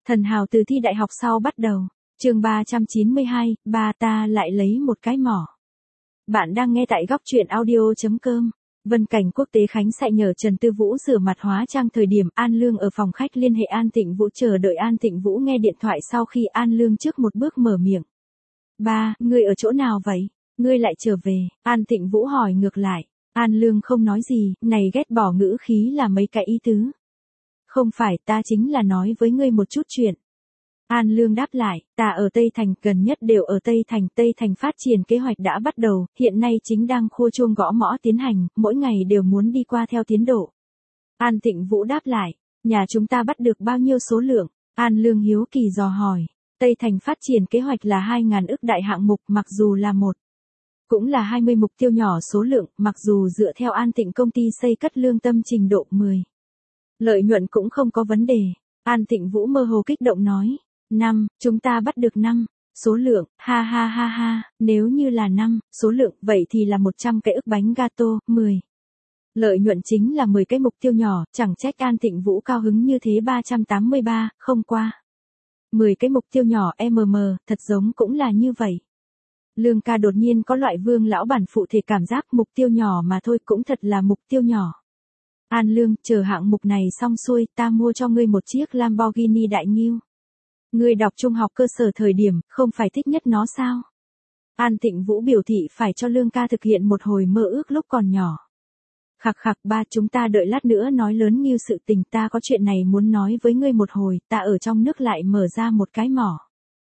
Thần hào từ thi đại học sau bắt đầu. Chương 392, ba ta lại lấy một cái mỏ. Bạn đang nghe tại góc truyện audio.com. Vân Cảnh Quốc tế Khánh Sại nhờ Trần Tư Vũ rửa mặt hóa trang. Thời điểm An Lương ở phòng khách liên hệ An Tịnh Vũ, chờ đợi An Tịnh Vũ nghe điện thoại sau khi An Lương trước một bước mở miệng. Ba, ngươi ở chỗ nào vậy? Ngươi lại trở về? An Tịnh Vũ hỏi ngược lại. An Lương không nói gì, này ghét bỏ ngữ khí là mấy cái ý tứ. Không phải, ta chính là nói với ngươi một chút chuyện. An Lương đáp lại, ta ở Tây Thành, gần nhất đều ở Tây Thành phát triển kế hoạch đã bắt đầu, hiện nay chính đang khua chuông gõ mõ tiến hành, mỗi ngày đều muốn đi qua theo tiến độ. An Tịnh Vũ đáp lại, nhà chúng ta bắt được bao nhiêu số lượng? An Lương hiếu kỳ dò hỏi, Tây Thành phát triển kế hoạch là 2.000 ức đại hạng mục, mặc dù là cũng là 20 mục tiêu nhỏ số lượng, mặc dù dựa theo An Tịnh công ty xây cất lương tâm trình độ 10. Lợi nhuận cũng không có vấn đề. An Tịnh Vũ mơ hồ kích động nói. 5, chúng ta bắt được 5. Số lượng, ha ha ha ha, nếu như là 5, số lượng, vậy thì là 100 cái ức bánh gato, 10. Lợi nhuận chính là 10 cái mục tiêu nhỏ, chẳng trách An Tịnh Vũ cao hứng như thế. 383, không qua. 10 cái mục tiêu nhỏ thật giống cũng là như vậy. Lương ca đột nhiên có loại Vương lão bản phụ thể cảm giác, mục tiêu nhỏ mà thôi, cũng thật là mục tiêu nhỏ. An Lương, chờ hạng mục này xong xuôi, ta mua cho ngươi một chiếc Lamborghini đại nghiêu. Ngươi đọc trung học cơ sở thời điểm, không phải thích nhất nó sao? An Tịnh Vũ biểu thị phải cho Lương ca thực hiện một hồi mơ ước lúc còn nhỏ. Khặc khặc, ba, chúng ta đợi lát nữa nói lớn như sự tình, ta có chuyện này muốn nói với ngươi một hồi, ta ở trong nước lại mở ra một cái mỏ.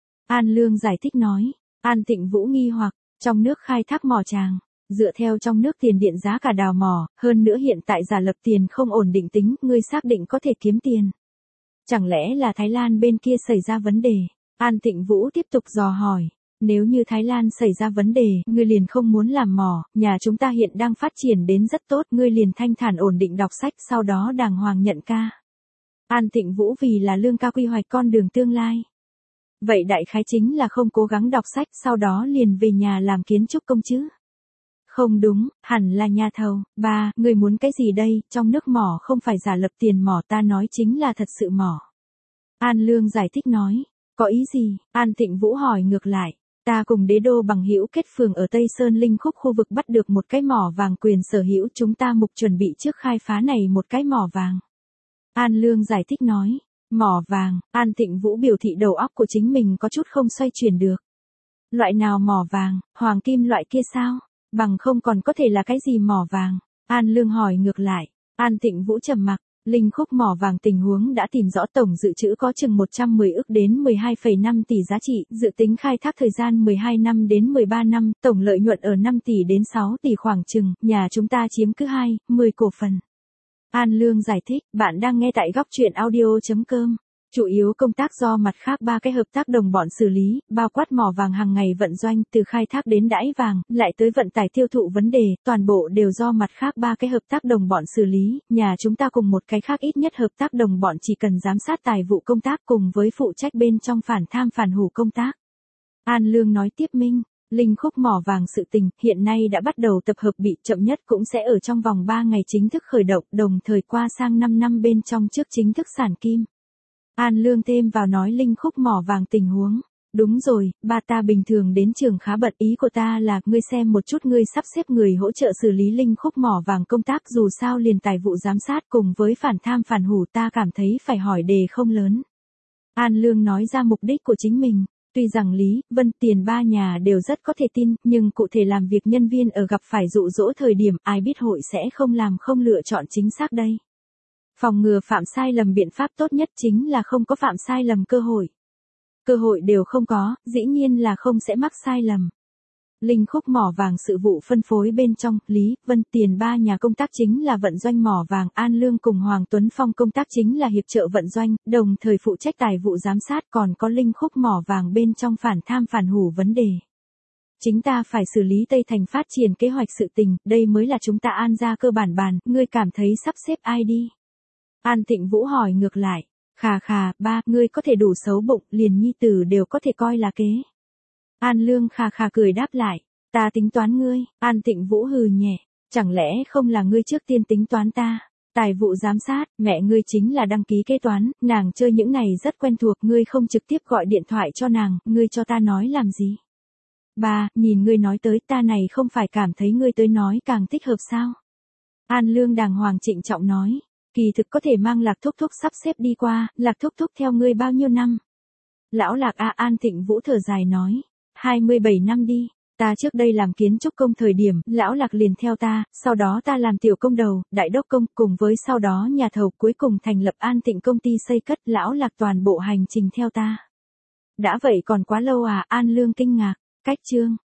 An Lương giải thích nói. An Tịnh Vũ nghi hoặc, trong nước khai thác mỏ tràng. Dựa theo trong nước tiền điện giá cả đào mỏ, hơn nữa hiện tại giả lập tiền không ổn định tính, ngươi xác định có thể kiếm tiền. Chẳng lẽ là Thái Lan bên kia xảy ra vấn đề? An Tịnh Vũ tiếp tục dò hỏi. Nếu như Thái Lan xảy ra vấn đề, ngươi liền không muốn làm mỏ, nhà chúng ta hiện đang phát triển đến rất tốt, ngươi liền thanh thản ổn định đọc sách, sau đó đàng hoàng nhận ca. An Tịnh Vũ vì là Lương ca quy hoạch con đường tương lai. Vậy đại khái chính là không cố gắng đọc sách, sau đó liền về nhà làm kiến trúc công chứ? Không đúng, hẳn là nhà thầu. Ba, người muốn cái gì đây? Trong nước mỏ không phải giả lập tiền mỏ, ta nói chính là thật sự mỏ. An Lương giải thích nói. Có ý gì? An Tịnh Vũ hỏi ngược lại. Ta cùng đế đô bằng hữu kết phường ở Tây Sơn Linh Khúc khu vực bắt được một cái mỏ vàng, quyền sở hữu, chúng ta mục chuẩn bị trước khai phá này một cái mỏ vàng. An Lương giải thích nói. Mỏ vàng, An Tịnh Vũ biểu thị đầu óc của chính mình có chút không xoay chuyển được. Loại nào mỏ vàng, hoàng kim loại kia sao? Bằng không còn có thể là cái gì mỏ vàng? An Lương hỏi ngược lại. An Tịnh Vũ trầm mặc. Linh Khúc mỏ vàng tình huống đã tìm rõ, tổng dự trữ có chừng 110 ức đến 12,5 tỷ giá trị, dự tính khai thác thời gian 12 năm đến 13 năm, tổng lợi nhuận ở 5 tỷ đến 6 tỷ khoảng chừng, nhà chúng ta chiếm cứ 10 cổ phần. An Lương giải thích, bạn đang nghe tại góc truyện audio.com. Chủ yếu công tác do mặt khác 3 cái hợp tác đồng bọn xử lý, bao quát mỏ vàng hàng ngày vận doanh, từ khai thác đến đãi vàng, lại tới vận tải tiêu thụ vấn đề, toàn bộ đều do mặt khác 3 cái hợp tác đồng bọn xử lý, nhà chúng ta cùng một cái khác ít nhất hợp tác đồng bọn chỉ cần giám sát tài vụ công tác cùng với phụ trách bên trong phản tham phản hủ công tác. An Lương nói tiếp minh. Linh Khúc mỏ vàng sự tình, hiện nay đã bắt đầu tập hợp bị, chậm nhất cũng sẽ ở trong vòng 3 ngày chính thức khởi động, đồng thời qua sang 5 năm bên trong trước chính thức sản kim. An Lương thêm vào nói Linh Khúc mỏ vàng tình huống. Đúng rồi, ba, ta bình thường đến trường khá bận, ý của ta là, ngươi xem một chút, ngươi sắp xếp người hỗ trợ xử lý Linh Khúc mỏ vàng công tác, dù sao liền tài vụ giám sát cùng với phản tham phản hủ, ta cảm thấy phải hỏi đề không lớn. An Lương nói ra mục đích của chính mình. Tuy rằng Lý, Vân, Tiền ba nhà đều rất có thể tin, nhưng cụ thể làm việc nhân viên ở gặp phải dụ dỗ thời điểm, ai biết hội sẽ không lựa chọn chính xác đây. Phòng ngừa phạm sai lầm biện pháp tốt nhất chính là không có phạm sai lầm cơ hội. Cơ hội đều không có, dĩ nhiên là không sẽ mắc sai lầm. Linh Khúc mỏ vàng sự vụ phân phối bên trong, Lý, Vân, Tiền ba nhà công tác chính là vận doanh mỏ vàng, An Lương cùng Hoàng Tuấn Phong công tác chính là hiệp trợ vận doanh, đồng thời phụ trách tài vụ giám sát, còn có Linh Khúc mỏ vàng bên trong phản tham phản hủ vấn đề. Chính ta phải xử lý Tây Thành phát triển kế hoạch sự tình, đây mới là chúng ta An ra cơ bản bàn, ngươi cảm thấy sắp xếp ai đi? An Tịnh Vũ hỏi ngược lại. Khà, ba, ngươi có thể đủ xấu bụng, liền nhi tử đều có thể coi là kế. An Lương khà cười đáp lại. Ta tính toán ngươi. An Tịnh Vũ hừ nhẹ. Chẳng lẽ không là ngươi trước tiên tính toán ta? Tài vụ giám sát, mẹ ngươi chính là đăng ký kế toán, nàng chơi những này rất quen thuộc, ngươi không trực tiếp gọi điện thoại cho nàng, ngươi cho ta nói làm gì? Ba, nhìn ngươi nói tới ta này không phải cảm thấy ngươi tới nói càng thích hợp sao? An Lương đàng hoàng trịnh trọng nói, kỳ thực có thể mang Lạc Thúc Thúc sắp xếp đi qua, Lạc Thúc Thúc theo ngươi bao nhiêu năm? Lão Lạc An Thịnh Vũ thở dài nói, 27 năm đi. Ta trước đây làm kiến trúc công thời điểm, lão Lạc liền theo ta, sau đó ta làm tiểu công đầu, đại đốc công, cùng với sau đó nhà thầu cuối cùng thành lập An Thịnh công ty xây cất, lão Lạc toàn bộ hành trình theo ta. Đã vậy còn quá lâu à? An Lương kinh ngạc, cách chương.